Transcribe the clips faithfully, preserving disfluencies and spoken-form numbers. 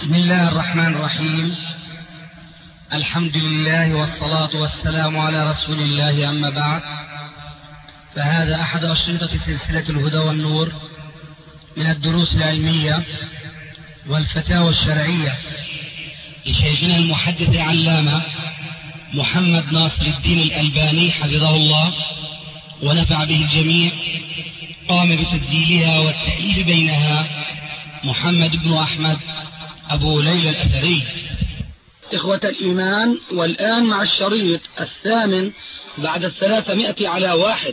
بسم الله الرحمن الرحيم. الحمد لله والصلاة والسلام على رسول الله، أما بعد، فهذا أحد أشرطة سلسلة الهدى والنور من الدروس العلمية والفتاوى الشرعية لشيخنا المحدث العلامة محمد ناصر الدين الألباني حفظه الله ونفع به الجميع. قام بتسجيلها والتأليف بينها محمد بن أحمد أبو ليلى الأثري. إخوة الإيمان، والآن مع الشريط الثامن بعد الثلاثمائة على واحد.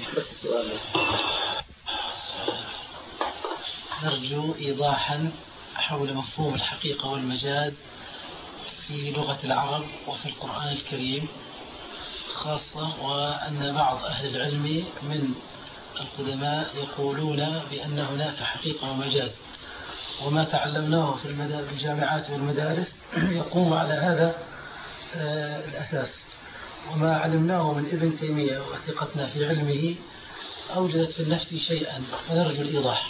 نرجو إيضاحا حول مفهوم الحقيقة والمجاز في لغة العرب وفي القرآن الكريم خاصة، وأن بعض أهل العلم من القدماء يقولون بأن هناك حقيقة ومجاز، وما تعلمناه في الجامعات والمدارس يقوم على هذا الأساس، وما علمناه من ابن تيمية وثقتنا في علمه أوجدت في النفس شيئا، فنرجو الإيضاح.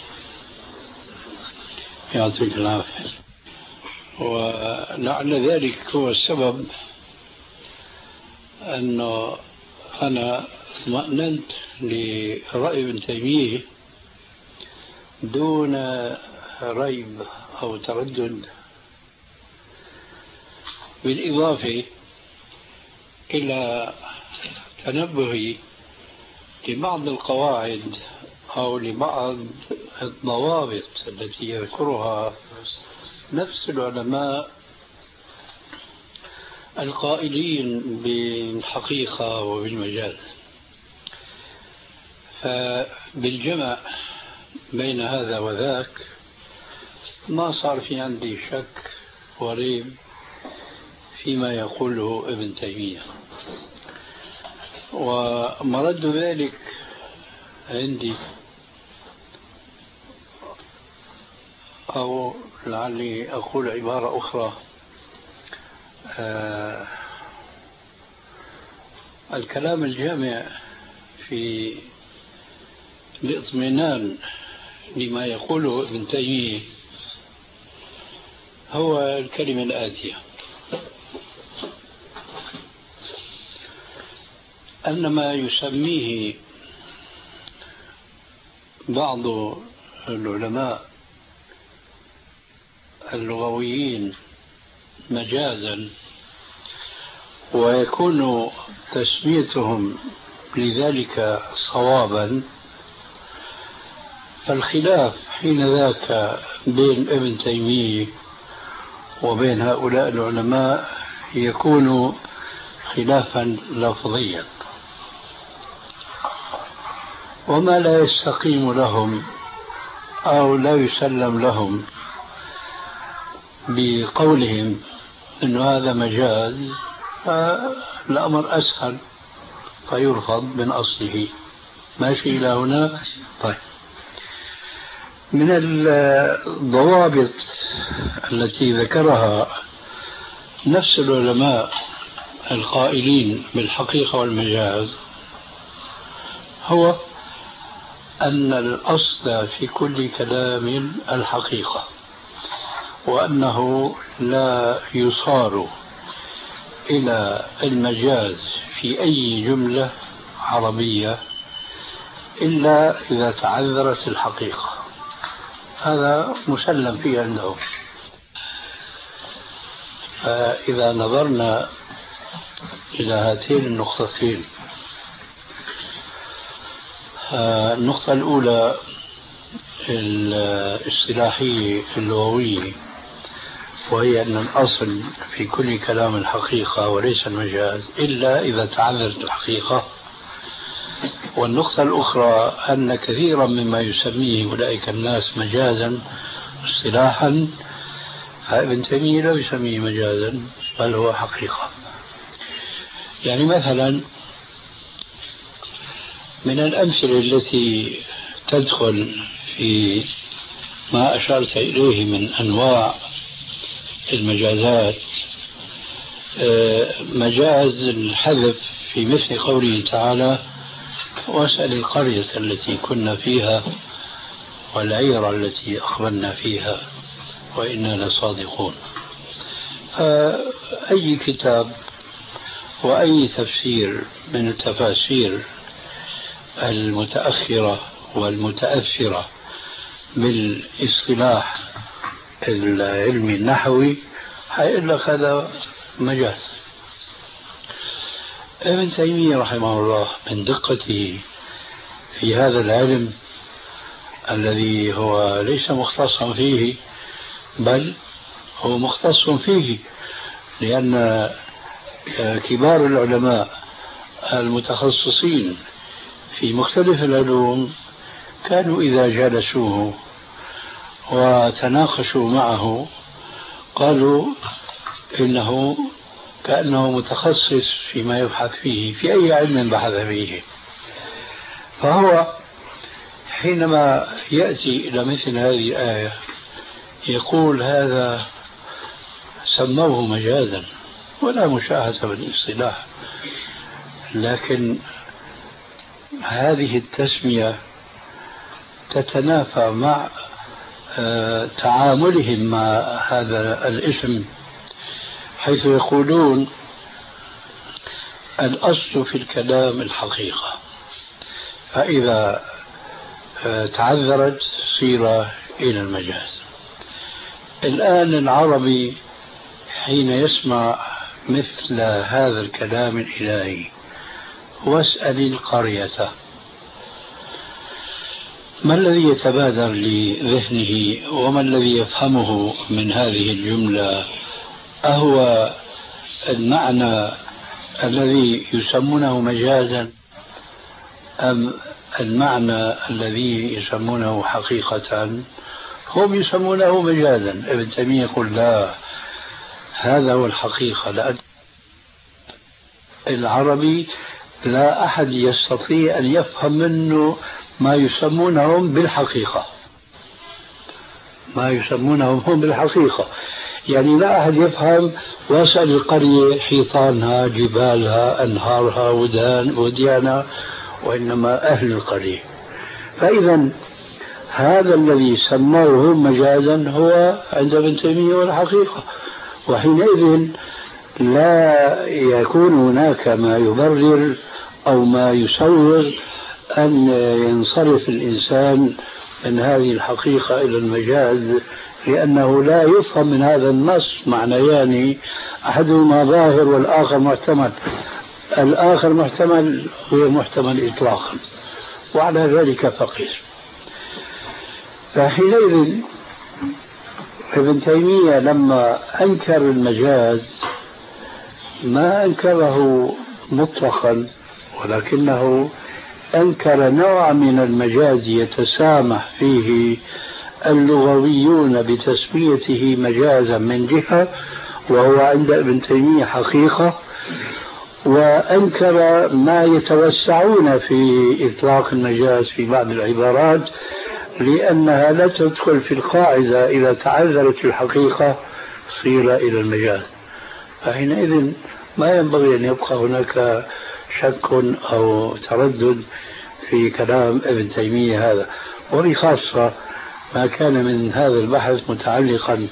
يعطيك العافية. ولعل ذلك هو السبب أنه أنا اطمأننت لرأي ابن تيمية دون ريب أو تردد، بالإضافة إلى تنبهي لبعض القواعد أو لبعض الضوابط التي يذكرها نفس العلماء القائلين بالحقيقة وبالمجاز. فبالجمع بين هذا وذاك ما صار في عندي شك وريب فيما يقوله ابن تيمية، ومرد ذلك عندي، أو لعلي أقول عبارة أخرى، آه الكلام الجامع في الاطمئنان لما يقوله ابن تيمية هو الكلمة الآتية: أن ما يسميه بعض العلماء اللغويين مجازا، ويكون تسميتهم لذلك صوابا، فالخلاف حين ذاك بين ابن تيمية وبين هؤلاء العلماء يكون خلافا لفظيا، وما لا يستقيم لهم أو لا يسلم لهم بقولهم أن هذا مجاز، فالأمر أسهل فيرفض من أصله. ماشي إلى هنا؟ طيب، من الضوابط التي ذكرها نفس العلماء القائلين بالحقيقة والمجاز هو أن الأصل في كل كلام الحقيقة، وأنه لا يصار إلى المجاز في أي جملة عربية إلا إذا تعذرت الحقيقة. هذا مسلم فيه عندهم. فإذا نظرنا إلى هاتين النقطتين، النقطة الأولى الاصطلاحية اللغوية، وهي أن الأصل في كل كلام الحقيقة وليس المجاز إلا إذا تعذرت الحقيقة. والنقطة الأخرى أن كثيرا مما يسميه أولئك الناس مجازا اصطلاحا، فابن تيمية لا يسميه مجازا بل هو حقيقة. يعني مثلا من الأمثلة التي تدخل في ما أشرت إليه من أنواع المجازات مجاز الحذف في مثل قوله تعالى: واسأل القرية التي كنا فيها والعير التي أقبلنا فيها وإنا لصادقون. فأي كتاب وأي تفسير من التفاسير المتأخرة والمتأثرة بالاصطلاح العلمي النحوي هيقول لك هذا مجاز. ابن تيمية رحمه الله من دقته في هذا العلم الذي هو ليس مختصا فيه بل هو مختص فيه، لأن كبار العلماء المتخصصين في مختلف العلوم كانوا إذا جالسوه وتناقشوا معه قالوا إنه كأنه متخصص فيما يبحث فيه في أي علم بحث فيه. فهو حينما يأتي إلى مثل هذه الآية يقول هذا سموه مجازا ولا مشاهدة بالاصطلاح، لكن هذه التسمية تتنافى مع تعاملهم مع هذا الاسم، حيث يقولون الأصل في الكلام الحقيقة، فإذا تعذرت صير إلى المجاز. الآن العربي حين يسمع مثل هذا الكلام الإلهي واسأل القرية، ما الذي يتبادر لذهنه وما الذي يفهمه من هذه الجملة؟ أهو المعنى الذي يسمونه مجازا أم المعنى الذي يسمونه حقيقة؟ هم يسمونه مجازا. ابن تيمية يقول لا، هذا هو الحقيقة، لأن العربي لا أحد يستطيع أن يفهم منه ما يسمونهم بالحقيقة، ما يسمونهم هم بالحقيقة، يعني لا أحد يفهم واسأل القرية حيطانها جبالها أنهارها ودان وديانها، وإنما أهل القرية. فإذا هذا الذي سموه مجازا هو عند ابن تيمية والحقيقة، وحينئذ لا يكون هناك ما يبرر أو ما يسوغ أن ينصرف الإنسان من هذه الحقيقة إلى المجاز، لأنه لا يفهم من هذا النص معنيان، أحدهما ظاهر والآخر محتمل. الآخر محتمل هو محتمل إطلاقا، وعلى ذلك فقير. فحينئذ ابن تيمية لما أنكر المجاز ما أنكره مطلقا، ولكنه أنكر نوع من المجاز يتسامح فيه اللغويون بتسميته مجازا من جهة، وهو عند ابن تيمية حقيقة، وأنكر ما يتوسعون في إطلاق المجاز في بعض العبارات لأنها لا تدخل في القاعدة، إذا تعذرت الحقيقة صير إلى المجاز. فحينئذ ما ينبغي أن يبقى هناك شك أو تردد في كلام ابن تيمية هذا، وبخاصة ما كان من هذا البحث متعلقا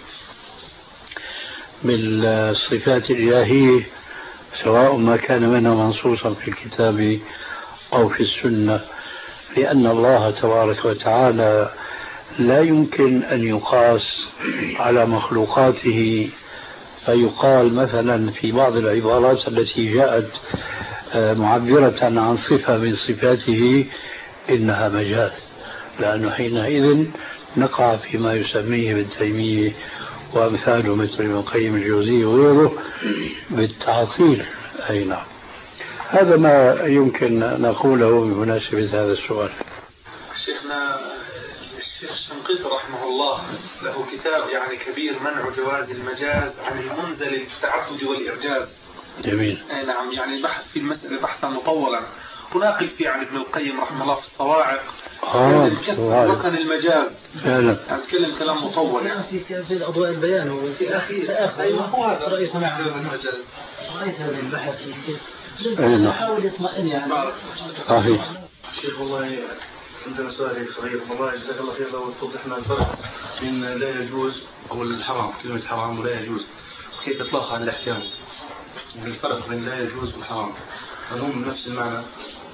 بالصفات الإلهية، سواء ما كان منها منصوصا في الكتاب أو في السنة، لأن الله تبارك وتعالى لا يمكن أن يقاس على مخلوقاته، فيقال مثلا في بعض العبارات التي جاءت معبرة عن صفة من صفاته إنها مجاز، لأنه حينئذ نقع فيما يسميه ابن تيمية وأمثاله مثل ابن القيم الجوزي وغيره بالتعطيل. أي نعم، هذا ما يمكن نقوله بمناسبة هذا السؤال. شيخنا الشيخ الشنقيطي رحمه الله له كتاب يعني كبير، منع جواز المجاز عن المنزل للتعبد والإعجاز. جميل. أي نعم، يعني البحث في المسألة بحثا مطولا، وناقل فيه عن ابن القيم رحمه الله في الصواعق آه وكان المجاز فعلا، يعني تكلم كلام مطول يعني في في أضواء البيان وفي آخر في آخر أيوة هو هذا رأيت نعم المجاز. رأيت هذا البحث أيوة. يحاول يطمئن يعني. صحيح. شيخ والله عندنا سؤال صغير، والله جزاك الله خير لو توضح لنا الفرق بين لا يجوز او الحرام، كلمة حرام ولا يجوز، كيف إطلاقها عن الأحكام والفرق بين لا يجوز وحرام هل هم نفس المعنى؟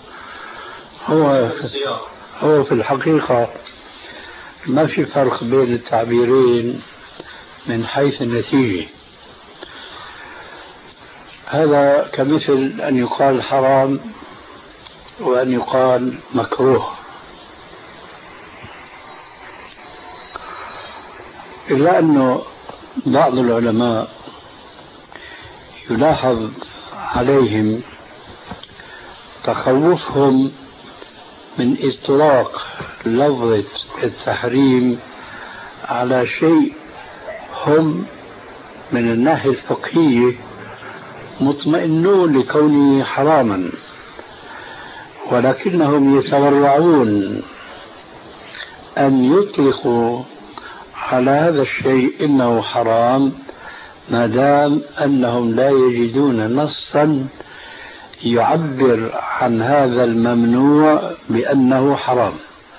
هو هو في الحقيقة ما في فرق بين التعبيرين من حيث النتيجة. هذا كمثل أن يقال حرام وأن يقال مكروه، إلا أنه بعض العلماء يلاحظ عليهم تخوفهم من إطلاق لفظة التحريم على شيء هم من الناحية الفقهية مطمئنون لكونه حراما، ولكنهم يتورعون أن يطلقوا على هذا الشيء إنه حرام ما دام أنهم لا يجدون نصا يعبر عن هذا الممنوع بأنه حرام،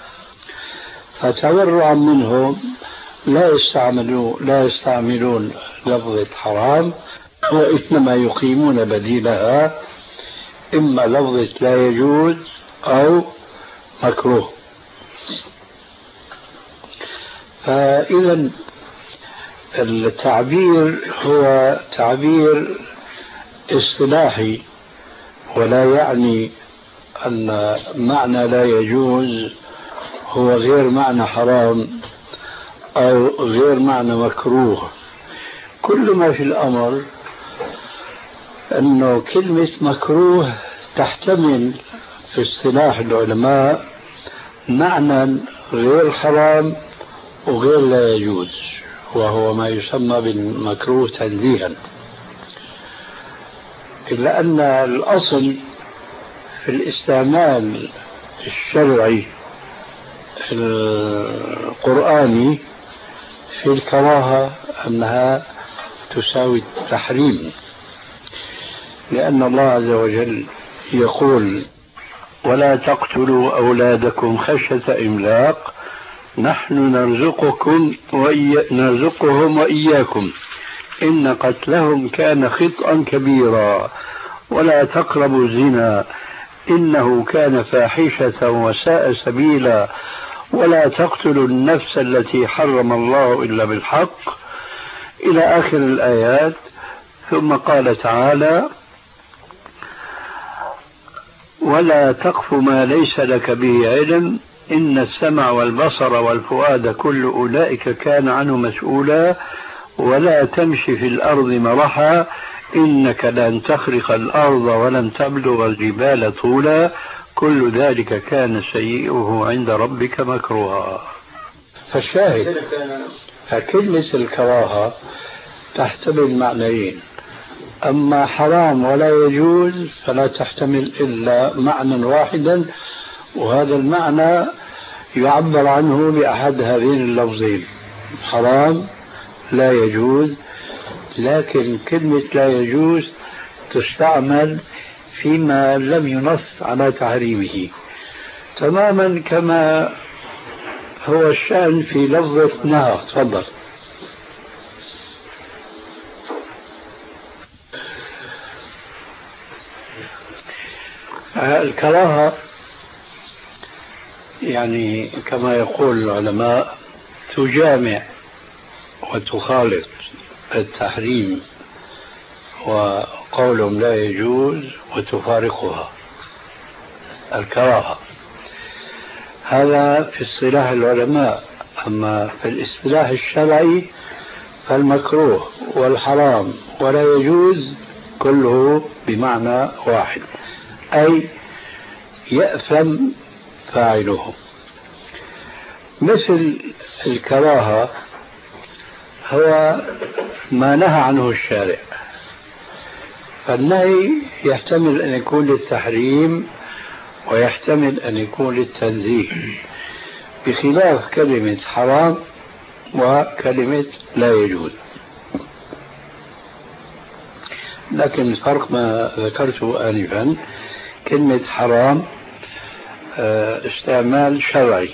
فتورعا منهم لا يستعملون لا يستعملون لفظة حرام، وإنما يقيمون بديلها إما لفظة لا يجوز أو مكروه. فإذا التعبير هو تعبير اصطلاحي، ولا يعني أن معنى لا يجوز هو غير معنى حرام أو غير معنى مكروه. كل ما في الأمر أنه كلمة مكروه تحتمل في اصطلاح العلماء معنى غير حرام وغير لا يجوز، وهو ما يسمى بالمكروه تنزيها. إلا أن الأصل في الاستعمال الشرعي القرآني في الكراهة أنها تساوي التحريم، لأن الله عز وجل يقول ولا تقتلوا أولادكم خشية إملاق نحن نرزقكم وإي... نرزقهم وإياكم إن قتلهم كان خطأ كبيرا ولا تقربوا الزنا إنه كان فاحشة وساء سبيلا ولا تقتلوا النفس التي حرم الله إلا بالحق إلى آخر الآيات. ثم قال تعالى ولا تقف ما ليس لك به علم إن السمع والبصر والفؤاد كل أولئك كان عنه مسؤولا ولا تمشي في الأرض مرحا إنك لن تخرق الأرض ولن تبلغ الجبال طولا كل ذلك كان سيئه عند ربك مكروها. فالشاهد فكلمة الكراهة تحتمل معنيين، أما حرام ولا يجوز فلا تحتمل إلا معنى واحدا، وهذا المعنى يعبر عنه بأحد هذين اللفظين حرام لا يجوز. لكن كلمة لا يجوز تستعمل فيما لم ينص على تحريمه، تماما كما هو الشأن في لفظة نهى. تفضل. الكراهة يعني كما يقول العلماء تجامع وتخالط التحريم وقولهم لا يجوز وتفارقها الكراهة. هذا في اصطلاح العلماء، أما في الاصطلاح الشرعي فالمكروه والحرام ولا يجوز كله بمعنى واحد، أي يأثم فاعله. مثل الكراهة هو ما نهى عنه الشارع، فالنهي يحتمل أن يكون للتحريم ويحتمل أن يكون للتنزيه، بخلاف كلمة حرام وكلمة لا يجوز. لكن الفرق ما ذكرته آنفا، كلمة حرام استعمال شرعي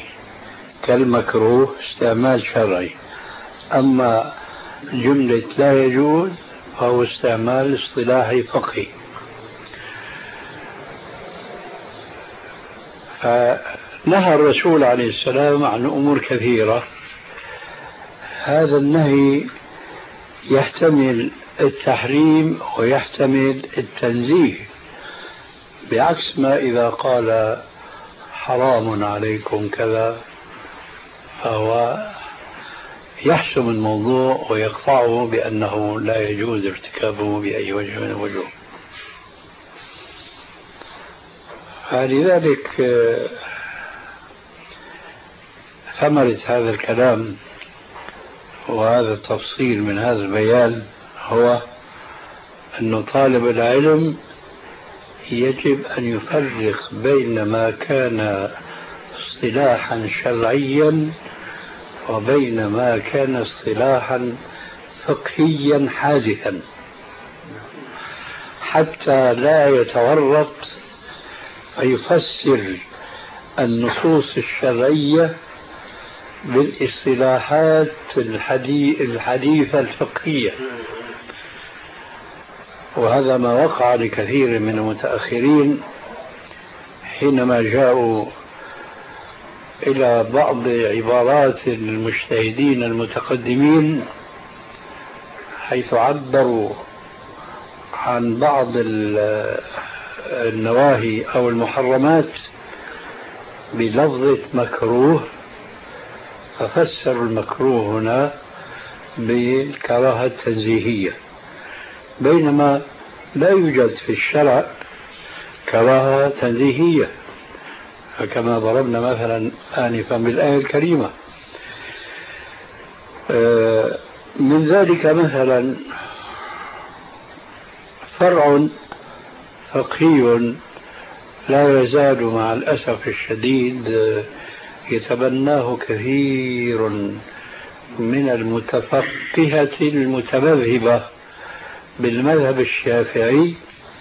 كالمكروه استعمال شرعي، أما جملة لا يجوز فهو استعمال اصطلاحي فقهي. فنهى الرسول عليه السلام عن أمور كثيرة. هذا النهي يحتمل التحريم ويحتمل التنزيه، بعكس ما إذا قال حرام عليكم كذا فهو يحسم الموضوع ويقطعه بأنه لا يجوز ارتكابه بأي وجه من الوجوه. فلذلك ثمرة هذا الكلام وهذا التفصيل من هذا البيان هو أن طالب العلم يجب أن يفرق بين ما كان اصطلاحا شرعيا وبين ما كان اصطلاحا فقهيا حادثا، حتى لا يتورط فيفسر النصوص الشرعية بالاصطلاحات الحديثة الفقهية. وهذا ما وقع لكثير من المتأخرين حينما جاءوا إلى بعض عبارات المجتهدين المتقدمين، حيث عبروا عن بعض النواهي أو المحرمات بلفظة مكروه، ففسروا المكروه هنا بالكراهة التنزيهية، بينما لا يوجد في الشرع كراهة تنزيهية، كما ضربنا مثلا آنفا بالآية الكريمة. من ذلك مثلا فرع فقهي لا يزال مع الأسف الشديد يتبناه كثير من المتفقهة المتمذهبة بالمذهب الشافعي،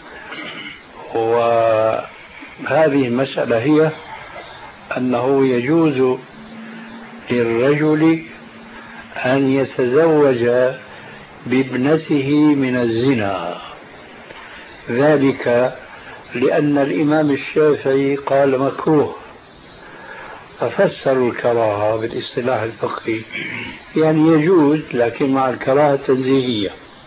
وهذه المسألة هي أنه يجوز للرجل أن يتزوج بابنته من الزنا، ذلك لأن الإمام الشافعي قال مكروه، ففسروا الكراهة بالاصطلاح الفقهي يعني يجوز لكن مع الكراهة التنزيهية.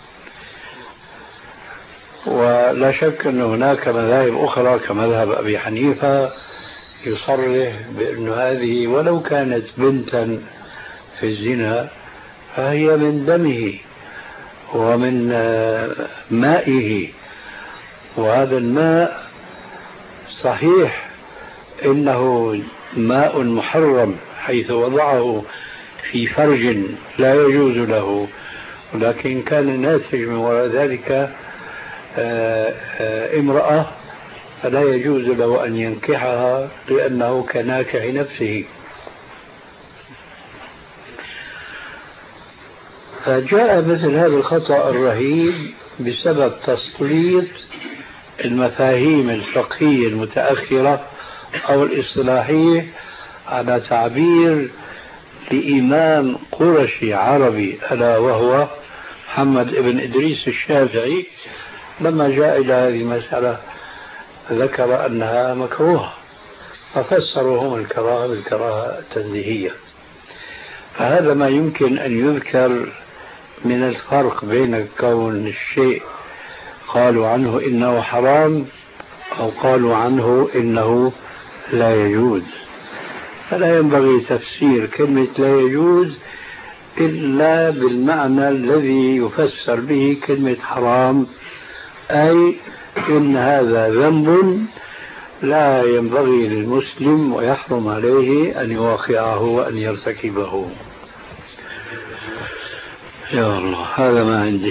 ولا شك أن هناك مذاهب أخرى كمذهب أبي حنيفة يصرح بأن هذه ولو كانت بنتا في الزنا فهي من دمه ومن مائه، وهذا الماء صحيح إنه ماء محرم حيث وضعه في فرج لا يجوز له، ولكن كان ناتج من وراء ذلك امرأة فلا يجوز له أن ينكحها لأنه كناكح نفسه. فجاء مثل هذا الخطأ الرهيب بسبب تسليط المفاهيم الفقهية المتأخرة أو الاصطلاحية على تعبير لإمام قرشي عربي ألا وهو محمد بن إدريس الشافعي، لما جاء إلى هذه المسألة ذكر أنها مكروهة، ففسروا هم الكراهة بالكراهة التنزيهية. فهذا ما يمكن أن يذكر من الفرق بين كون الشيء قالوا عنه إنه حرام أو قالوا عنه إنه لا يجوز. فلا ينبغي تفسير كلمة لا يجوز إلا بالمعنى الذي يفسر به كلمة حرام، أي إن هذا ذنب لا ينبغي للمسلم ويحرم عليه أن يواقعه وأن يرتكبه. يا الله هذا ما عندي.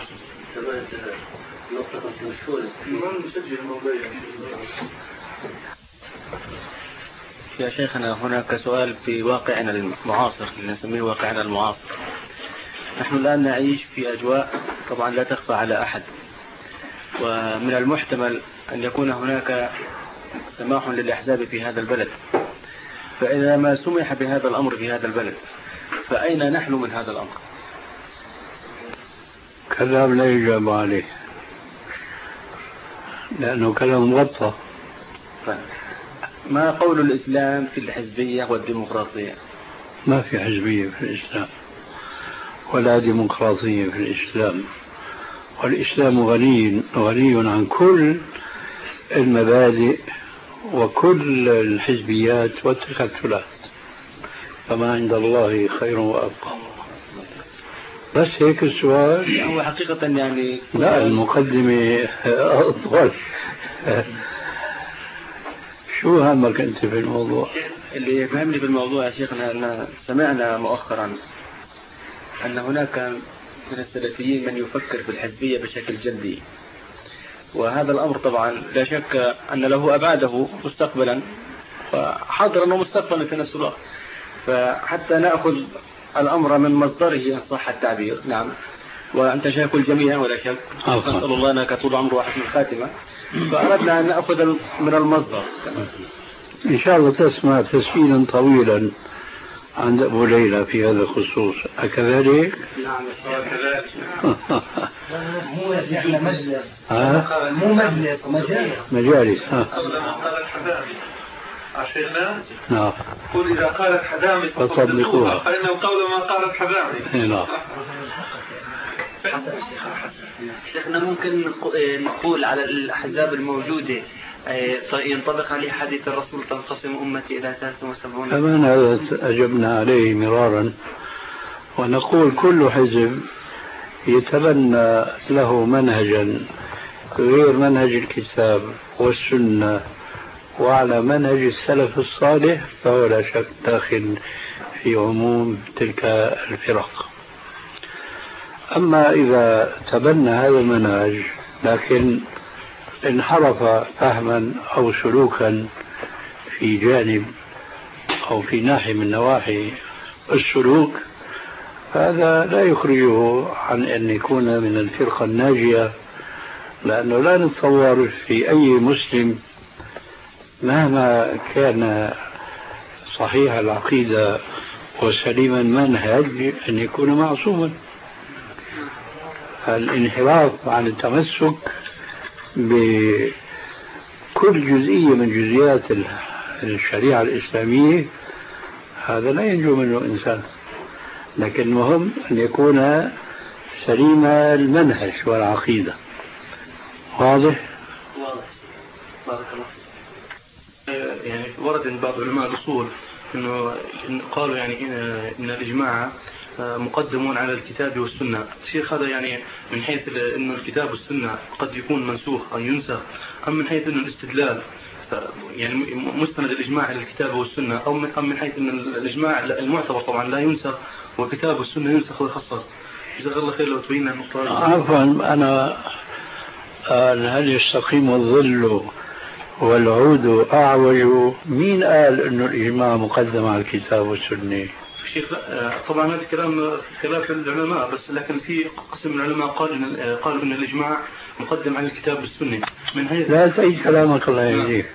يا شيخنا هناك سؤال في واقعنا المعاصر، نسميه واقعنا المعاصر. نحن الآن نعيش في أجواء طبعا لا تخفى على أحد، ومن المحتمل أن يكون هناك سماح للأحزاب في هذا البلد، فإذا ما سمح بهذا الأمر في هذا البلد فأين نحن من هذا الأمر؟ كلام لا يجاب عليه لأنه كلام مغطى. ما قول الإسلام في الحزبية والديمقراطية؟ ما في حزبية في الإسلام ولا ديمقراطية في الإسلام، والإسلام غني غني عن كل المبادئ وكل الحزبيات والتكتلات، فما عند الله خير وأبقى. بس هيك السؤال. هو حقيقة يعني لا المقدمة أطول. شو همك أنت في الموضوع؟ اللي يفهمني في الموضوع يا شيخنا أن سمعنا مؤخرا أن هناك من السلفيين من يفكر في الحزبية بشكل جدي، وهذا الأمر طبعا لا شك أن له أبعاده مستقبلا وحاضرا ومستقبلا في نفس الوقت، فحتى نأخذ الأمر من مصدره إن صح التعبير. نعم، وأنت شايف الجميع ولا شك، نسأل الله أنك طول عمره واحد من الخاتمة، فأردنا أن نأخذ من المصدر. إن شاء الله تسمع تسجيلا طويلا عند أبو ليلى في هذا الخصوص، أكذلك؟ نعم كذلك. مو مجلس ها؟ مو مجلس مجالس مجالس. ها. لما قال الحدامي عشيرنا نعم. قل إذا قالت حدامي فصدقوها فإنه قول ما قالت حدامي. نعم. شيخنا ممكن نقول على الأحزاب الموجودة ينطبق عليه حديث الرسول تنقسم أمتي إلى ثلاثة وسبعون؟ كمان هذا أجبنا عليه مرارا، ونقول كل حزب يتبنى له منهجا غير منهج الكتاب والسنة وعلى منهج السلف الصالح فهو لا شك داخل في عموم تلك الفرق. أما إذا تبنى هذا المنهج لكن انحرف فهما أو سلوكا في جانب أو في ناحية من نواحي السلوك، هذا لا يخرجه عن أن يكون من الفرقة الناجية، لأنه لا نتصور في أي مسلم مهما كان صحيح العقيدة وسليم المنهج أن يكون معصوما. الانحراف عن التمسك بكل جزئية من جزئيات الشريعة الإسلامية هذا لا ينجو منه إنسان، لكن المهم أن يكون سليم المنهج والعقيدة. واضح؟ واضح. بارك الله. يعني ورد عند بعض علماء الأصول إنه قالوا يعني إن الإجماع مقدمون على الكتاب والسنة. الشيخ هذا يعني من حيث إنه الكتاب والسنة قد يكون منسوخ أو ينسخ، أم من حيث إنه الاستدلال يعني مستند الإجماع على الكتاب والسنة، أو من أم من حيث إن الإجماع المعتبر طبعا لا ينسخ والكتاب والسنة ينسخ ويخصص. جزاك الله خير لو تبين النقطة. عفوا أنا هل يستقيم الظل والعود أعوج؟ مين قال إنه الإجماع مقدم على الكتاب والسنة؟ شيخ طبعا هذا كلام خلاف العلماء، بس لكن في قسم من العلماء قال إن قالوا إن الإجماع مقدم على الكتاب والسنة. من هي لا تعيد كلامك الله يهديك.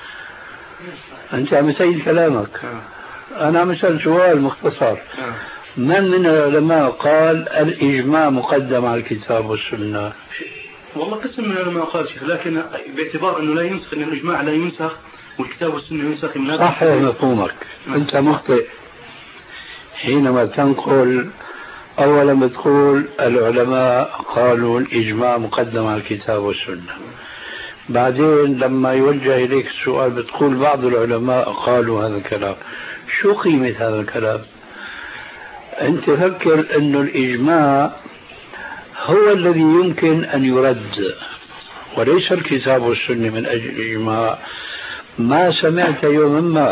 أنت عم تعيد كلامك. أنا عم أسأل سؤال مختصر. من من العلماء قال الإجماع مقدم على الكتاب والسنة؟ والله قسم من العلماء قال شيخ، لكن باعتبار أنه لا ينسخ، إن الإجماع لا ينسخ والكتاب والسنة ينسخ من هذا. صح مفهومك. أنت مخطئ حينما تنقل أولا بتقول العلماء قالوا الإجماع مقدم على الكتاب والسنة، بعدين لما يوجه إليك السؤال بتقول بعض العلماء قالوا هذا الكلام. شو قيمة هذا الكلام؟ أنت فكر أن الإجماع هو الذي يمكن أن يرد وليس الكتاب والسنة من أجل الإجماع. ما سمعت يوما ما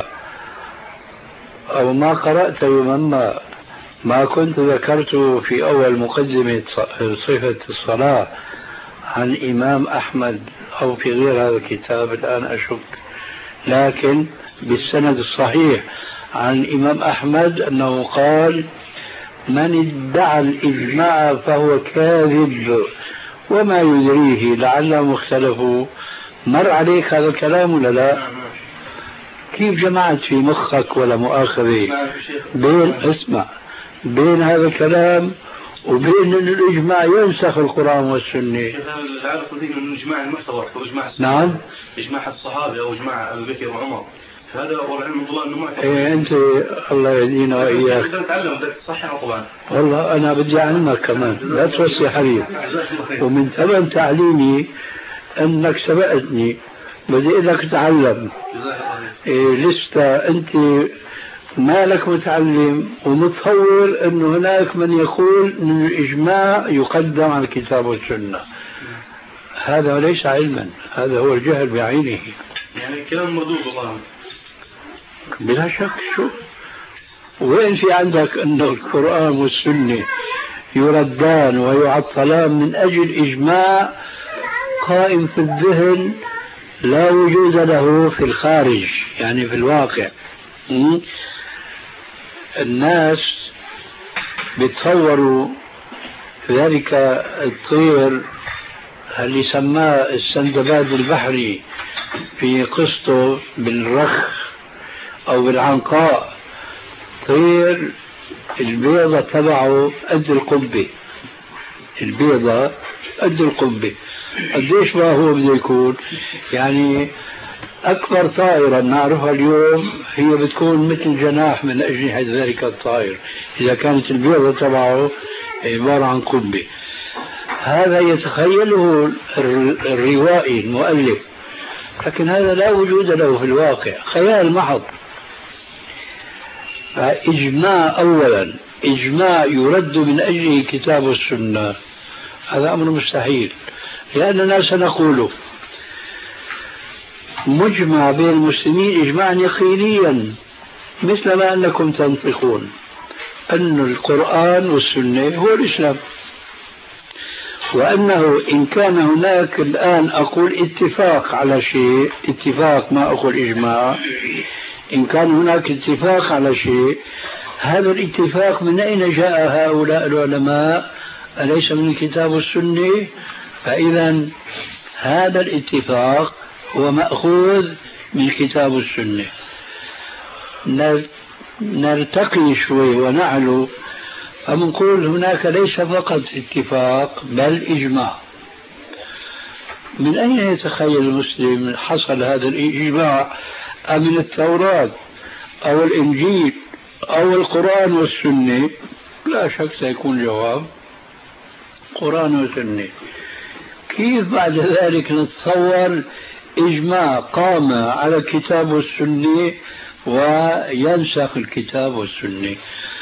أو ما قرأت يوما ما ما كنت ذكرت في أول مقدمة صفة الصلاة عن إمام أحمد أو في غير هذا الكتاب الآن أشك، لكن بالسند الصحيح عن الإمام أحمد أنه قال من ادعى الإجماع فهو كاذب وما يدريه لعلهم اختلفوا. مر عليك هذا الكلام ولا لا؟ كيف جمعت في مخك ولا مؤاخذة بين اسمع بين هذا الكلام وبين أن الإجماع ينسخ القرآن والسنة. هذا قضية من الإجماع المعتبر كإجماع نعم إجماع الصحابة أو إجماع أبي بكر وعمر، هذا والعلم من الله أنه معتبر. إيه أنت الله يهدينا وإياك. بدك تتعلم بدك تصحح طبعا. والله أنا بدي أعلمك كمان لا توصي حبيب. ومن ثمن تعليمي أنك سبقتني بدي لك تتعلم. إيه لسه أنت مالك متعلم ومتصور أنه هناك من يقول أن الإجماع يقدم على الكتاب والسنة. هذا ليس علما، هذا هو الجهل بعينه. يعني كلام مردود والله بلا شك. شو وين في عندك أن القرآن والسنة يردان ويعطلان من أجل إجماع قائم في الذهن لا وجود له في الخارج، يعني في الواقع. م? الناس بيتصوروا ذلك الطير اللي سماه السندباد البحري في قصته بالرخ أو بالعنقاء، طير البيضة تبعه قد القبة، البيضة قد القبة. قديش ما هو بده يكون؟ يعني أكبر طائرة نعرفها اليوم هي بتكون مثل جناح من أجنحة ذلك الطائر إذا كانت البيضة تبعه عبارة عن قبة. هذا يتخيله الروائي المؤلف، لكن هذا لا وجود له في الواقع، خيال محض. فإجماع أولا إجماع يرد من أجله كتاب والسنة هذا أمر مستحيل، لأننا سنقوله مجمع بين المسلمين إجماعا يقينيا مثل ما أنكم تنطقون أن القرآن والسنة هو الإسلام، وأنه إن كان هناك الآن أقول اتفاق على شيء، اتفاق ما أقول إجماع، إن كان هناك اتفاق على شيء هذا الاتفاق من أين جاء هؤلاء العلماء؟ أليس من الكتاب والسنة؟ فإذا هذا الاتفاق هو مأخوذ من الكتاب والسنة. نرتقي شوي ونعلو فمنقول هناك ليس فقط اتفاق بل إجماع. من أين يتخيل المسلم حصل هذا الإجماع؟ أمن التوراة أو الإنجيل أو القرآن والسنة؟ لا شك سيكون جواب قرآن وسنة. كيف بعد ذلك نتصور إجماع قام على الكتاب والسنة وينسخ الكتاب والسنة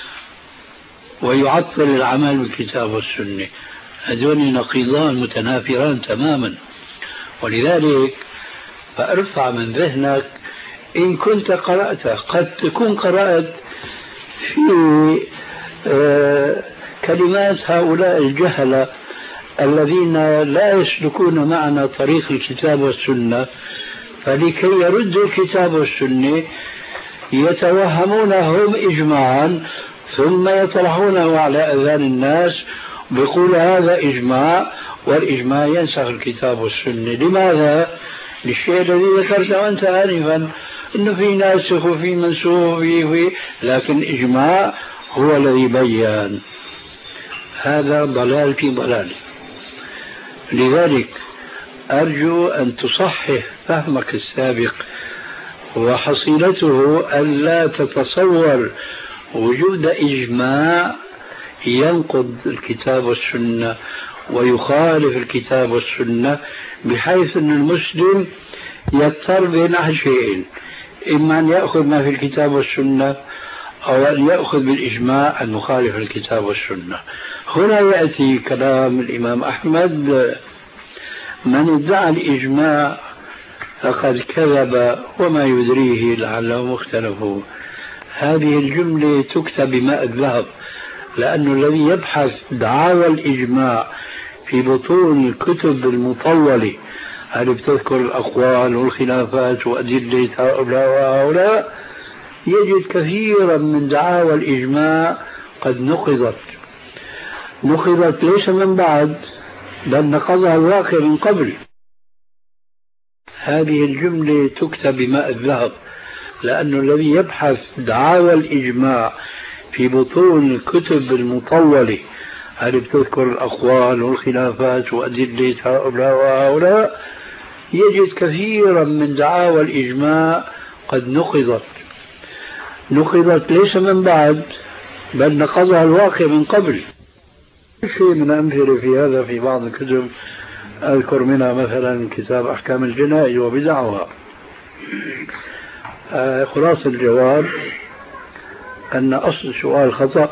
ويعطل العمل بالكتاب والسنة؟ هذول نقيضان متنافران تماما. ولذلك فارفع من ذهنك إن كنت قرأت، قد تكون قرأت في آه كلمات هؤلاء الجهلة الذين لا يسلكون معنا طريق الكتاب والسنة، فلكي يردوا الكتاب والسنة يتوهمون هم إجماعا ثم يطرحونه على أذهان الناس بيقول هذا إجماع والإجماع ينسخ الكتاب والسنة. لماذا؟ للشيء الذي ذكرته أنت آنفا إنه في ناسخ وفي منسوخ وفي لكن إجماع هو الذي بيان. هذا ضلال في ضلال. لذلك أرجو أن تصحح فهمك السابق، وحصيلته ألا تتصور وجود إجماع ينقض الكتاب والسنة ويخالف الكتاب والسنة، بحيث أن المسلم يضطر بين شيئين: إما أن يأخذ ما في الكتاب والسنة أو أن يأخذ بالإجماع المخالف للكتاب والسنة. هنا يأتي كلام الإمام أحمد: من ادعى الإجماع فقد كذب وما يدريه لعلهم اختلفوا. هذه الجملة تكتب بماء الذهب، لأن الذي يبحث دعاوى الإجماع في بطون الكتب المطولة هل بتذكر الأقوال والخلافات وأدلة هؤلاء وهؤلاء يجد كثيرا من دعاوى الإجماع قد نقضت نقضت ليس من بعد بل نقضها الواقع من قبل. هذه الجملة تكتب بماء الذهب، لأن الذي يبحث دعاوى الإجماع في بطون الكتب المطولة هل بتذكر الأقوال والخلافات وأدلة هؤلاء وهؤلاء، يجد كثيرا من دعاوى الإجماع قد نقضت نقضت ليس من بعد، بل نقضها الواقع من قبل. شيء من أمثلة في هذا في بعض الكتب، أذكر منها مثلا كتاب أحكام الجنائز وبدعها. آه خلاص الجواب أن أصل السؤال خطأ،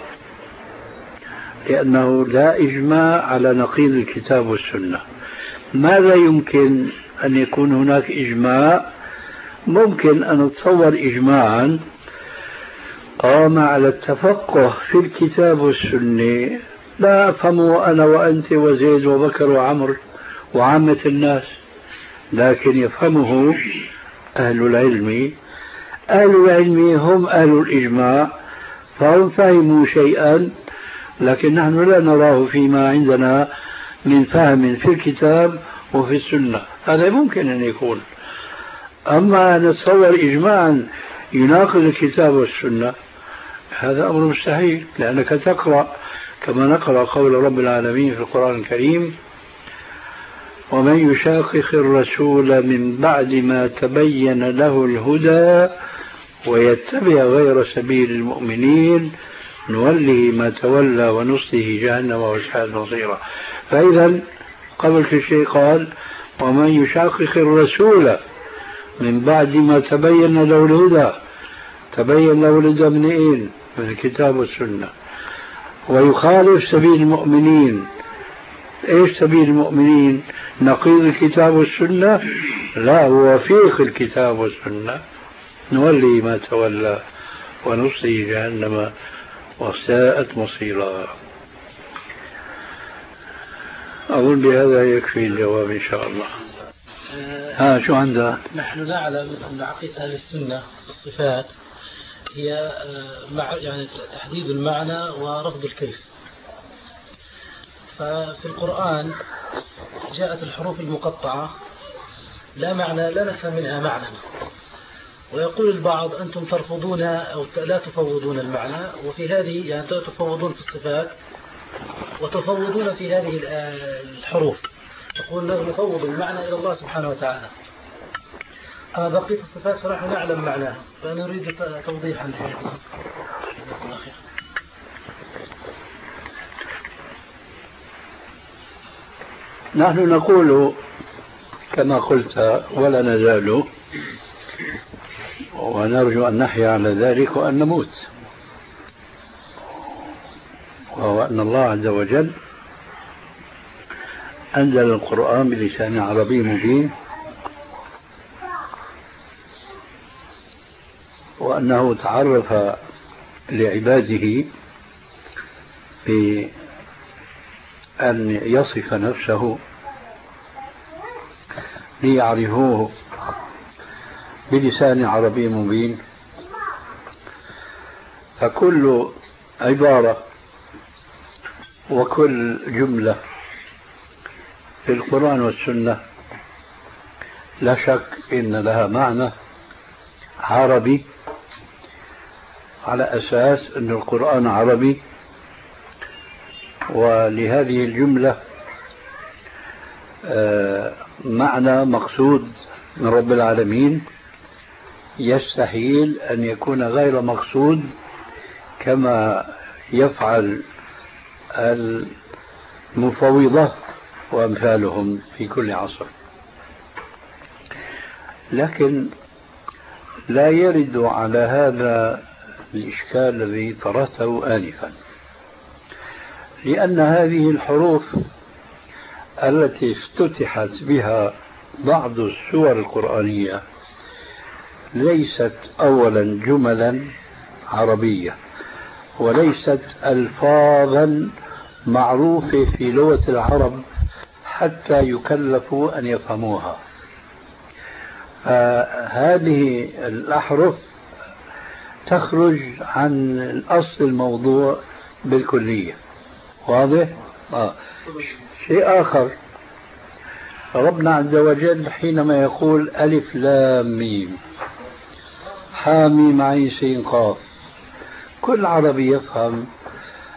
لأنه لا إجماع على نقيض الكتاب والسنة. ماذا يمكن أن يكون هناك إجماع؟ ممكن أن نتصور إجماعا قام على التفقه في الكتاب والسنة، لا أفهمه أنا وأنت وزيد وبكر وعمر وعامة الناس، لكن يفهمه أهل العلم. أهل العلم هم أهل الإجماع، فهم فهموا شيئا لكن نحن لا نراه فيما عندنا من فهم في الكتاب وفي السنة. هذا ممكن أن يكون. أما نتصور إجماعا يناقض الكتاب والسنة، هذا أمر مستحيل، لأنك تقرأ كما نقرأ قول رب العالمين في القرآن الكريم: ومن يشاقق الرسول من بعد ما تبين له الهدى ويتبع غير سبيل المؤمنين نوله ما تولى ونصله جهنم وساءت مصيرا. فإذا قبل كل شيء قال: ومن يشاقق الرسول من بعد ما تبين له الهدى. تبين له الهدى من إيه؟ من الكتاب والسنة. ويخالف سبيل المؤمنين. إيش سبيل المؤمنين؟ نقيض الكتاب والسنة؟ لا، هو وفيق الكتاب والسنة. نولي ما تولى ونصله جهنم وساءت مصيرا. أظن بهذا يكفي الجواب إن شاء الله. ها شو عندها؟ نحن نعلم أن عقيدة أهل السنة في الصفات هي مع يعني تحديد المعنى ورفض الكيف. ففي القرآن جاءت الحروف المقطعة لا معنى، لا نفهم منها معنى، ويقول البعض أنتم ترفضون أو لا تفوضون المعنى، وفي هذه يعني تفوضون في الصفات وتفوضون في هذه الحروف، تقول نفوض المعنى إلى الله سبحانه وتعالى. أما بقية الصفات فنحن نعلم معناها، فنريد توضيحا لهذه. نحن نقول كما قلت ولا نزال، ونرجو أن نحيا على ذلك وأن نموت، وهو أن الله عز وجل أنزل القرآن بلسان عربي مبين، وأنه تعرف لعباده بأن يصف نفسه ليعرفوه بلسان عربي مبين. فكل عبارة وكل جملة في القرآن والسنة لا شك إن لها معنى عربي، على أساس أن القرآن عربي، ولهذه الجملة معنى مقصود من رب العالمين يستحيل أن يكون غير مقصود كما يفعل المفوضة وأمثالهم في كل عصر. لكن لا يرد على هذا الإشكال الذي طرحته آنفا، لأن هذه الحروف التي افتتحت بها بعض السور القرآنية ليست أولا جملا عربية، وليست ألفاظا معروفة في لغة العرب حتى يكلفوا أن يفهموها. هذه الأحرف تخرج عن الأصل الموضوع بالكلية. واضح؟ آه. شيء آخر، ربنا عز وجل حينما يقول ألف لام ميم حاميم عين سين قاف، كل عربي يفهم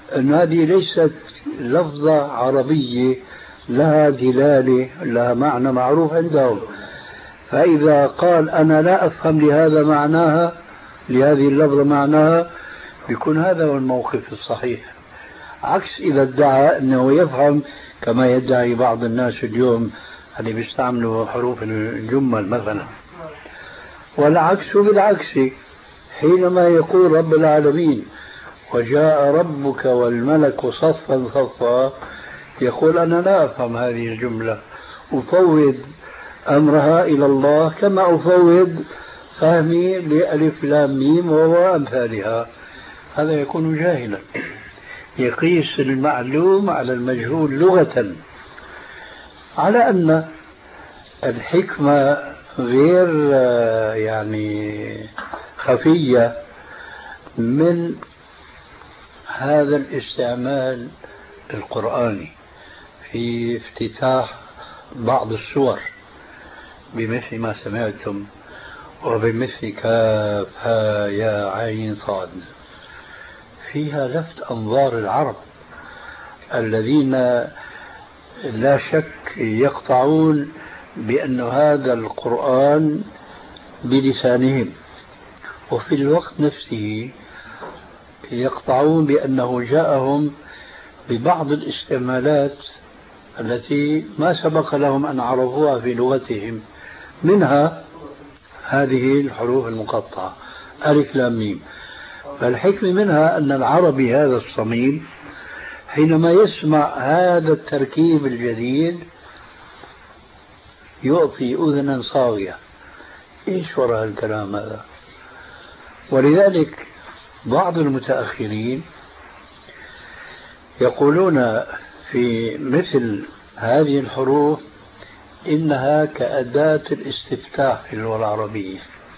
أن هذه ليست لفظة عربية لها دلالة لها معنى معروف عندهم، فإذا قال أنا لا أفهم لهذا معناها لهذه اللفظة معناها بيكون هذا هو الموقف الصحيح، عكس إذا ادعى أنه يفهم كما يدعي بعض الناس اليوم اللي بيستعملوا حروف الجمل مثلا. والعكس بالعكس، حينما يقول رب العالمين وجاء ربك والملك صفا صفا يقول أنا لا أفهم هذه الجملة، أفوض أمرها إلى الله كما أفوض فهمي لألف لام ميم وهو أمثالها. هذا يكون جاهلا، يقيس المعلوم على المجهول لغة، على أن الحكمة غير يعني خفية من هذا الاستعمال القرآني في افتتاح بعض السور بمثل ما سمعتم وبمثل كاف ها يا عين صاد، فيها لفت أنظار العرب الذين لا شك يقطعون بأن هذا القرآن بلسانهم، وفي الوقت نفسه يقطعون بأنه جاءهم ببعض الاستعمالات التي ما سبق لهم أن عرفوها في لغتهم، منها هذه الحروف المقطعة ألف لام ميم. فالحكمة منها أن العربي هذا الصميم حينما يسمع هذا التركيب الجديد يعطي أذنا صاغية، إيش وراء الكلام هذا؟ ولذلك بعض المتأخرين يقولون في مثل هذه الحروف إنها كأداة الاستفتاح في اللغة العربية.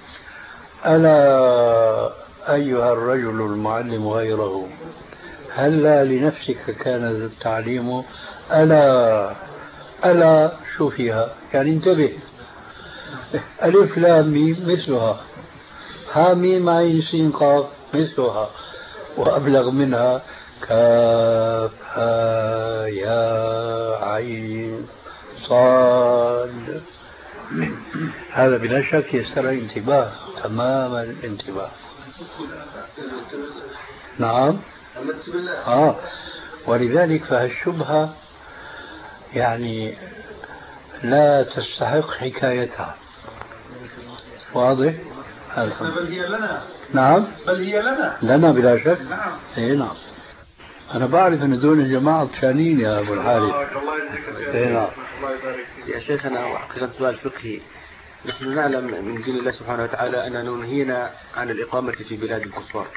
ألا أيها الرجل المعلم غيره هلا لنفسك كان التعليم، ألا ألا شو فيها يعني انتبه، ألف لام ميم مثلها، ها ميم عين سين قاف مثلها، وأبلغ منها كاف ها يا عين صاد. هذا بلا شك يستدعي انتباه تمام الانتباه. نعم آه. ولذلك فهالشبهة يعني لا تستحق حكايتها. واضح؟ بل هي لنا. نعم بل هي لنا لنا بلا شك. نعم. اي نعم. أنا بعرف أن دول الجماعة طشانين يا أبو الحارث. اي نعم. يا شيخنا حقيقة سؤال فقهي، نحن نعلم من دين الله سبحانه وتعالى أننا ننهينا عن الإقامة في بلاد الكفار،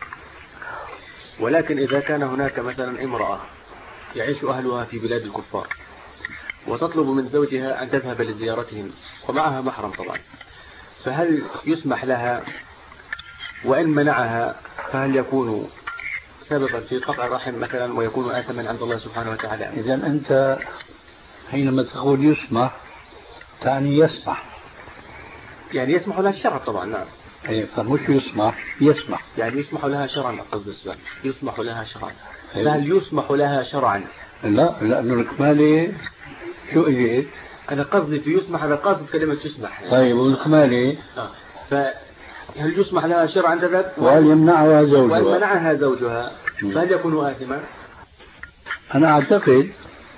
ولكن إذا كان هناك مثلا امرأة يعيش أهلها في بلاد الكفار وتطلب من زوجها أن تذهب لزيارتهم ومعها محرم طبعا، فهل يسمح لها؟ وإن منعها فهل يكون سببا في قطع الرحم مثلا ويكون آثما عند الله سبحانه وتعالى؟ إذا أنت حينما تقول يسمح تعني يسمح، يعني يسمح لها الشرع طبعا. نعم. إيه فمش يسمح يسمح، يعني يسمح لها شرعا، قصد السؤال يسمح لها شرعا. فهل يسمح لها شرعا؟ لا، لأنه الكمالي شو إجيت؟ أنا قصدي في يسمح، أنا قصد كلمة يسمح يعني. طيب والكمالي آه. فهل يسمح لها شرعا تذهب؟ وهل يمنعها زوجها؟ وهل منعها زوجها فهل يكون آثما؟ أنا أعتقد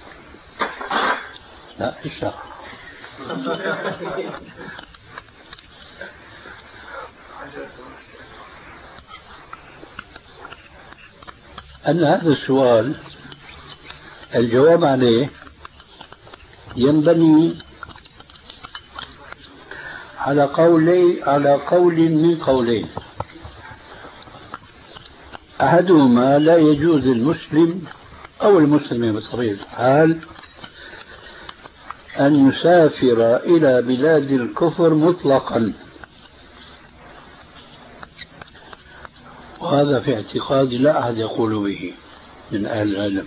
لا الشرع. أن هذا السؤال الجواب عليه ينبني على قولي على قول من قولين، أحدهما لا يجوز المسلم أو المسلم بطبيعة الحال أن يسافر إلى بلاد الكفر مطلقا، وهذا في اعتقادي لا أحد يقول به من أهل العلم،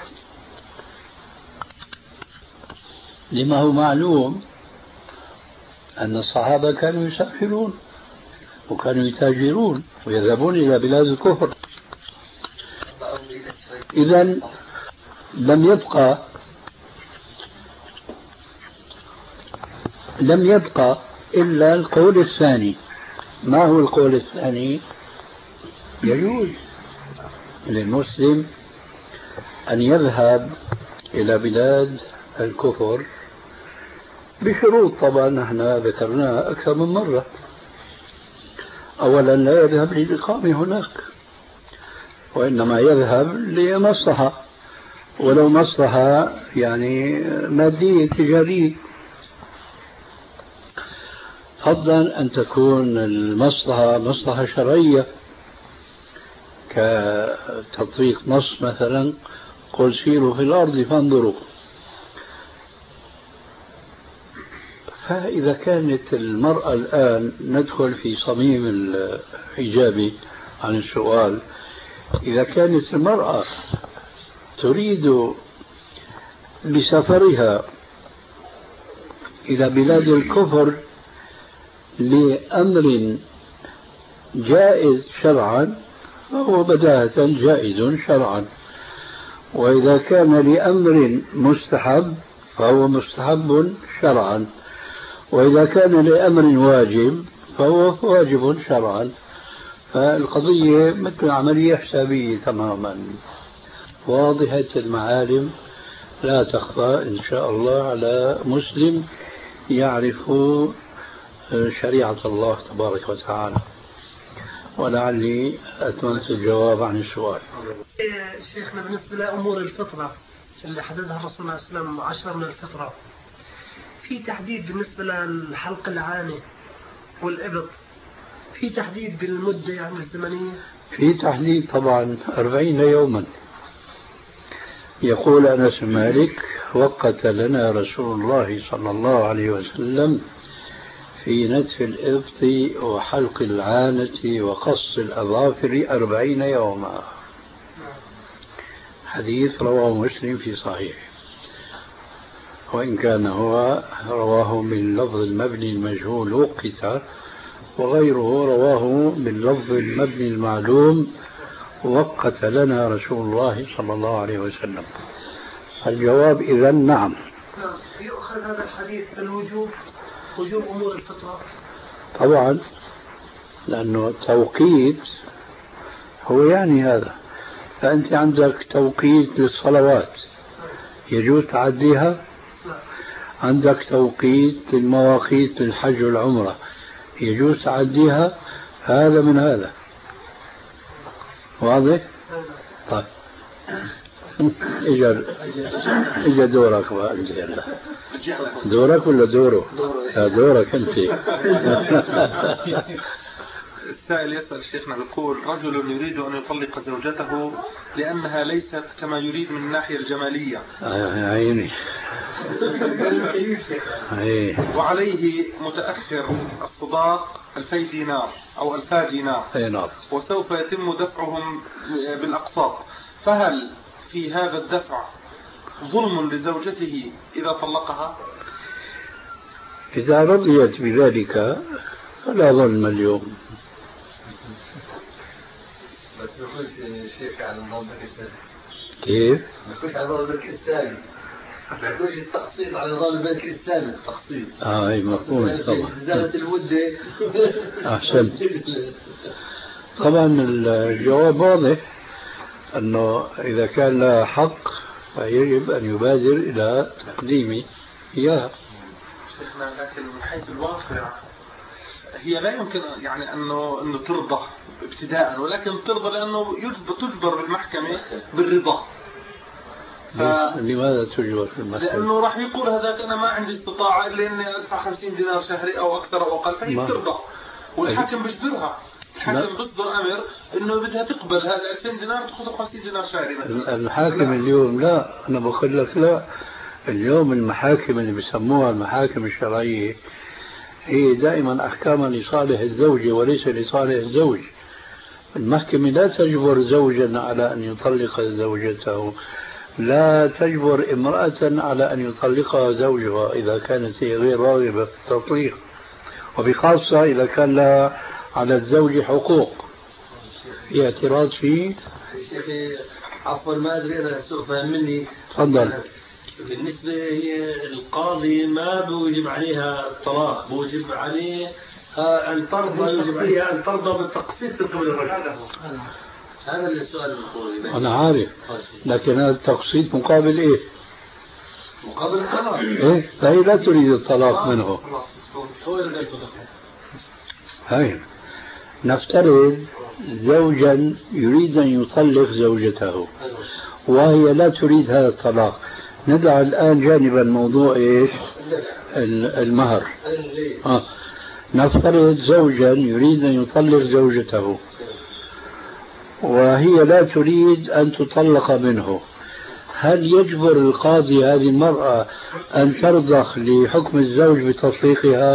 لما هو معلوم أن الصحابة كانوا يسافرون وكانوا يتاجرون ويذهبون إلى بلاد الكفر. إذن لم يبقى لم يبقى إلا القول الثاني. ما هو القول الثاني؟ يجوز للمسلم أن يذهب إلى بلاد الكفر بشروط طبعا نحن ذكرناها أكثر من مرة. أولا لا يذهب للإقامة هناك، وإنما يذهب لمصلحة، ولو مصلحة يعني مادية تجارية، فضلا أن تكون المصلحة مصلحة شرعية كتطبيق نص مثلا قل سيروا في الأرض فانظروا. فإذا كانت المرأة الآن ندخل في صميم الإجابة عن السؤال، إذا كانت المرأة تريد بسفرها إلى بلاد الكفر لأمر جائز شرعا فهو بداهة جائز شرعا، وإذا كان لأمر مستحب فهو مستحب شرعا، وإذا كان لأمر واجب فهو واجب شرعا. فالقضية مثل عملية حسابية تماما واضحة المعالم، لا تخفى إن شاء الله على مسلم يعرف شريعة الله تبارك وتعالى. ولعلي أتممت الجواب عن السؤال. شيخنا بالنسبة لأمور الفطرة اللي حددها الرسول عليه الصلاة والسلام عشرة من الفطرة، في تحديد بالنسبة للحلق العاني والإبط؟ في تحديد بالمدة يعني الزمنية؟ في تحديد طبعا أربعين يوما. يقول أنس مالك وقت لنا رسول الله صلى الله عليه وسلم في نتف الإبط وحلق العانة وقص الأظافر أربعين يوما. حديث رواه مسلم في صحيح، وإن كان هو رواه من لفظ المبني المجهول وقت، وغيره رواه باللفظ المبني المعلوم وقت لنا رسول الله صلى الله عليه وسلم. الجواب إذن نعم. يؤخذ هذا الحديث الوجوب، وجوب أمور الفطرة طبعا، لأنه التوقيت هو يعني هذا. فأنت عندك توقيت للصلوات يجوز تعديها، عندك توقيت للمواقيت للحج والعمرة يجوز تعديها، هذا من هذا. واضح؟ طيب اجا اجا دورك بقى انت. يلا دورك ولا دوره؟ يا دورك انت. السائل يسأل شيخنا بيقول رجل يريد أن يطلق زوجته لأنها ليست كما يريد من الناحية الجمالية. عيني. وعليه متأخر الصداق ألفي دينار أو ألفا دينار، وسوف يتم دفعهم بالأقساط، فهل في هذا الدفع ظلم لزوجته إذا طلقها؟ إذا رضيت بذلك فلا ظلم اليوم. بس نخش شيخ على النظام الثاني. كيف؟ نخش على النظام الثاني. نخش التقسيط على نظام البنك الإسلامي، التقسيط. اه اي مفهوم طبعا. زادت المدة. أحسنت. طبعا الجواب واضح أنه إذا كان لها حق فيجب أن يبادر إلى تقديمه إياها. شيخنا لكن من حيث الواقع هي لا يمكن يعني أنه أنه ترضى ابتداء، ولكن ترضى لأنه تجبر بالمحكمة بالرضا. ف... لماذا تجبر في المحكمة؟ لأنه راح يقول هذاك أنا ما عندي استطاعة إلا إني أدفع خمسين دينار شهري أو أكثر أو أقل، فهي بترضى والحاكم بيجبرها. الحاكم بيصدر أمر إنه بدها تقبل هذا ألفين دينار تأخذ خمسين دينار شهري مثلا. الحاكم اليوم لا، أنا بقول لك لا. اليوم المحاكم اللي بيسموها المحاكم الشرعية هي دائما أحكاما لصالح الزوجة وليس لصالح الزوج. المحكمة لا تجبر زوجا على أن يطلق زوجته، لا تجبر امرأة على أن يطلقها زوجها إذا كانت هي غير راغبة في التطليق، وبخاصة إذا كان لها على الزوج حقوق في اعتراض فيه. عفوا ما ادري انا سوء فهم مني. تفضل. بالنسبه هي القاضي ما بوجب عليها الطلاق، بوجب عليه ان ترضى، يجب عليها ان ترضى بالتقسيط قبل الرجل. هذا السؤال المقولي. انا عارف، لكن هذا التقسيط مقابل ايه؟ مقابل الطلاق. ايه، فهي لا تريد الطلاق منه. هاي نفترض زوجا يريد أن يطلق زوجته وهي لا تريد هذا الطلاق، ندع الآن جانبا موضوع إيش؟ المهر. آه. نفترض زوجا يريد أن يطلق زوجته وهي لا تريد أن تطلق منه، هل يجبر القاضي هذه المرأة أن ترضخ لحكم الزوج بتطليقها؟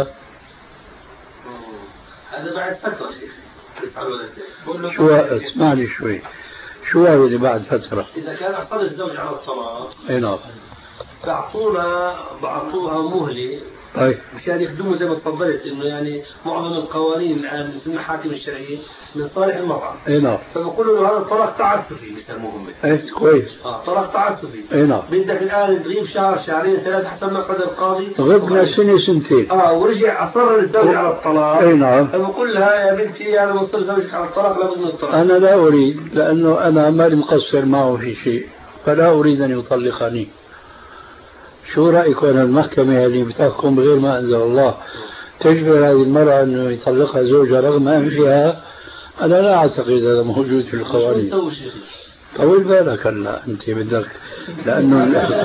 هذا بعد فترة شيخ. شو اسمع لي شوي، شو هذا اللي بعد فترة؟ إذا كان أصر الزوج على الطلاق اي نعم بعطونا بعطوها مهلة طيب مشان يخدموا زي ما تفضلت انه يعني معظم القوانين الان في المحاكم الشرعيه من صالح المرأة. اي نعم. فبقولوا له هذا الطلاق تعسفي بيسموهم. ايه كويس. اه طلاق تعسفي. اي نعم. بدك الان تغيب شهر شهرين ثلاثة حسب ما قدر القاضي. غبنا سنة سنتين. اه ورجع اصر الزوج على الطلاق. اي نعم. فبقول لها يا بنتي هذا مصر زوجك على الطلاق لابد من الطلاق. انا لا اريد، لانه انا مالي مقصر معه في شيء، فلا اريد ان يطلقني. شو رأيكم أن المحكمة اللي بتحكم بغير ما أنزل الله تجبر هذه المرأة أنه يطلقها زوجها رغم أنفها؟ أنا لا أعتقد هذا موجود في القوانين. طول بالك هلا أنت بدك، لأنه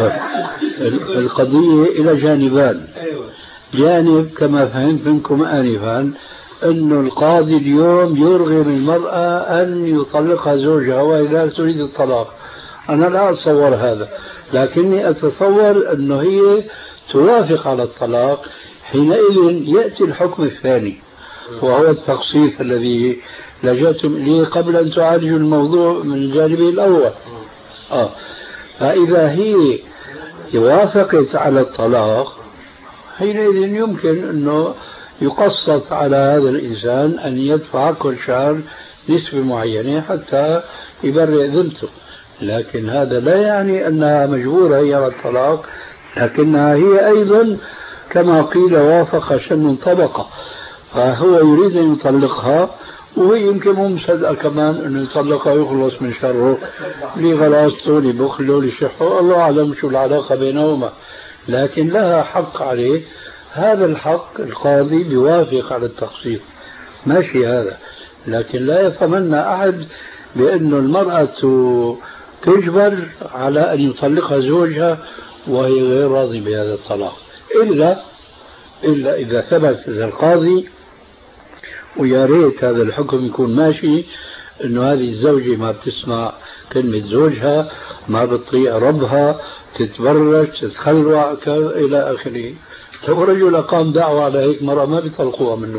القضية إلى جانبان. جانب كما فهمت منكم آنفا أنه القاضي اليوم يرغم المرأة أن يطلقها زوجها وهي لا تريد الطلاق. أنا لا أتصور هذا، لكني أتصور أنه هي توافق على الطلاق، حينئذ يأتي الحكم الثاني وهو التقسيط الذي لجأتم إليه قبل أن تعالجوا الموضوع من الجانب الأول. آه. فإذا هي وافقت على الطلاق حينئذ يمكن أنه يقسط على هذا الإنسان أن يدفع كل شهر نسبة معينة حتى يبرئ ذمته، لكن هذا لا يعني أنها مجبورة هي على الطلاق، لكنها هي أيضا كما قيل وافق شن طبقة، فهو يريد أن يطلقها وهي يمكن مو مصدقة كمان أنه يطلقها يخلص من شره لغلاصته لبخله لشحه، الله أعلم شو العلاقة بينهما، لكن لها حق عليه. هذا الحق القاضي بيوافق على التقسيط، ماشي هذا، لكن لا يتمنى أحد بأن المرأة تجبر على أن يطلقها زوجها وهي غير راضي بهذا الطلاق، إلا إلا إذا ثبت إذا القاضي، ويا ريت هذا الحكم يكون ماشي، إنه هذه الزوجة ما بتسمع كلمة زوجها، ما بتطيع ربها، تتبرج تتخلع إلى آخره. لو رجل أقام دعوة على هيك مرة ما بيطلقوها منه.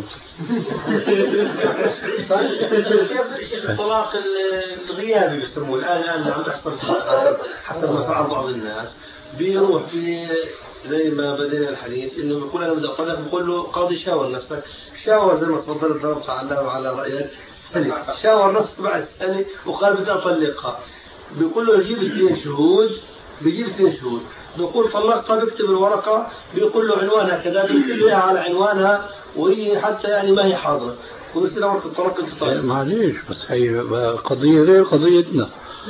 شيخ الطلاق الغيابي بيسموه الآن الآن عم تحصل حسب ما فعل بعض الناس، بيروح في زي ما بدينا الحديث انه بيقول انا بدي اطلق، بقول له قاضي شاور نفسك، شاور زي ما تفضلت ضربت على الله وعلى رايك، شاور نفسك بعد سنه وقال بدي اطلقها، بيقول له جيب اثنين شهود، بيجيب اثنين شهود، بيقول طلقتها، بيكتب الورقه، بيقول له عنوانها كذا، بيكتب له على عنوانها وهي حتى يعني ما هي حاضره، ويصير ورقه الطلاق انت طالق. معليش بس هي قضيه غير قضيتنا.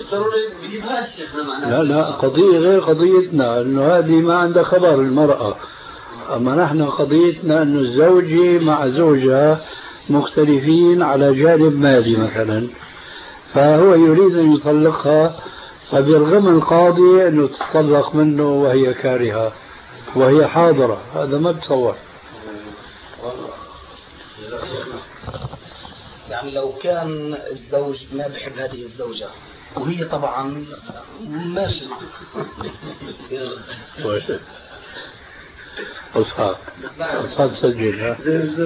لا لا قضية غير قضيتنا، انه هذه ما عندها خبر المرأة، اما نحن قضيتنا انه الزوجة مع زوجها مختلفين على جانب مالي مثلا، فهو يريد ان يطلقها، فبيرغم القاضي انه تطلق منه وهي كارهة وهي حاضرة، هذا ما بتصور. يعني لو كان الزوج ما بحب هذه الزوجة وهي طبعا ماشي أصحاب أصحاب سجل ها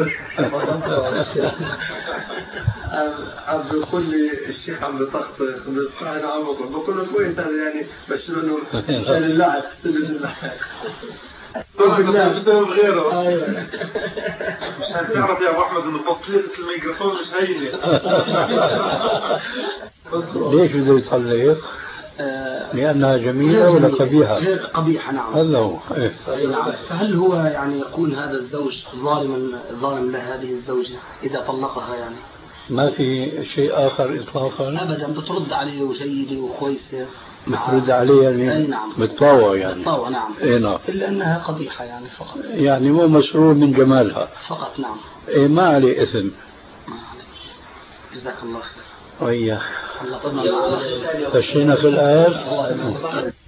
عم بيقول لي الشيخ عم بيطخطخ بيصحى انا عم بقول بقول له كويس هذا يعني بشر انه مشان اللعب بسبب غيره مشان تعرف يا ابو احمد انه تطليقة الميكروفون مش هينه. ليش بده يطلق؟ آه لأنها جميلة ولا قبيحة؟ غير قبيحة نعم. هذا هو. إيه. نعم. فهل هو يعني يكون هذا الزوج ظالما ظالم لهذه الزوجة إذا طلقها يعني؟ ما في شيء آخر إطلاقا؟ أبدا، بترد عليه وجيدة وكويسة. بترد عليه يعني؟ أي نعم. بتطاوع يعني؟ بتطاوع نعم. إيه نعم. إلا أنها قبيحة يعني فقط. يعني مو مسرور من جمالها فقط نعم. إيه ما عليه إثم. ما عليه. جزاك الله خير. وياك. الله طبعا. خشينا في الآيات.